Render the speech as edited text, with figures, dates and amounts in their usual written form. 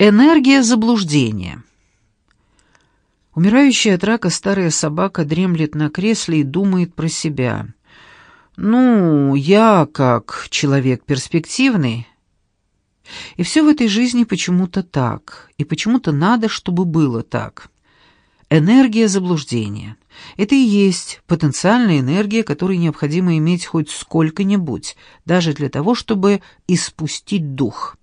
Энергия заблуждения. Умирающая от рака старая собака дремлет на кресле и думает про себя. «Ну, я как человек перспективный. И все в этой жизни почему-то так, и почему-то надо, чтобы было так». Энергия заблуждения. Это и есть потенциальная энергия, которую необходимо иметь хоть сколько-нибудь, даже для того, чтобы испустить дух.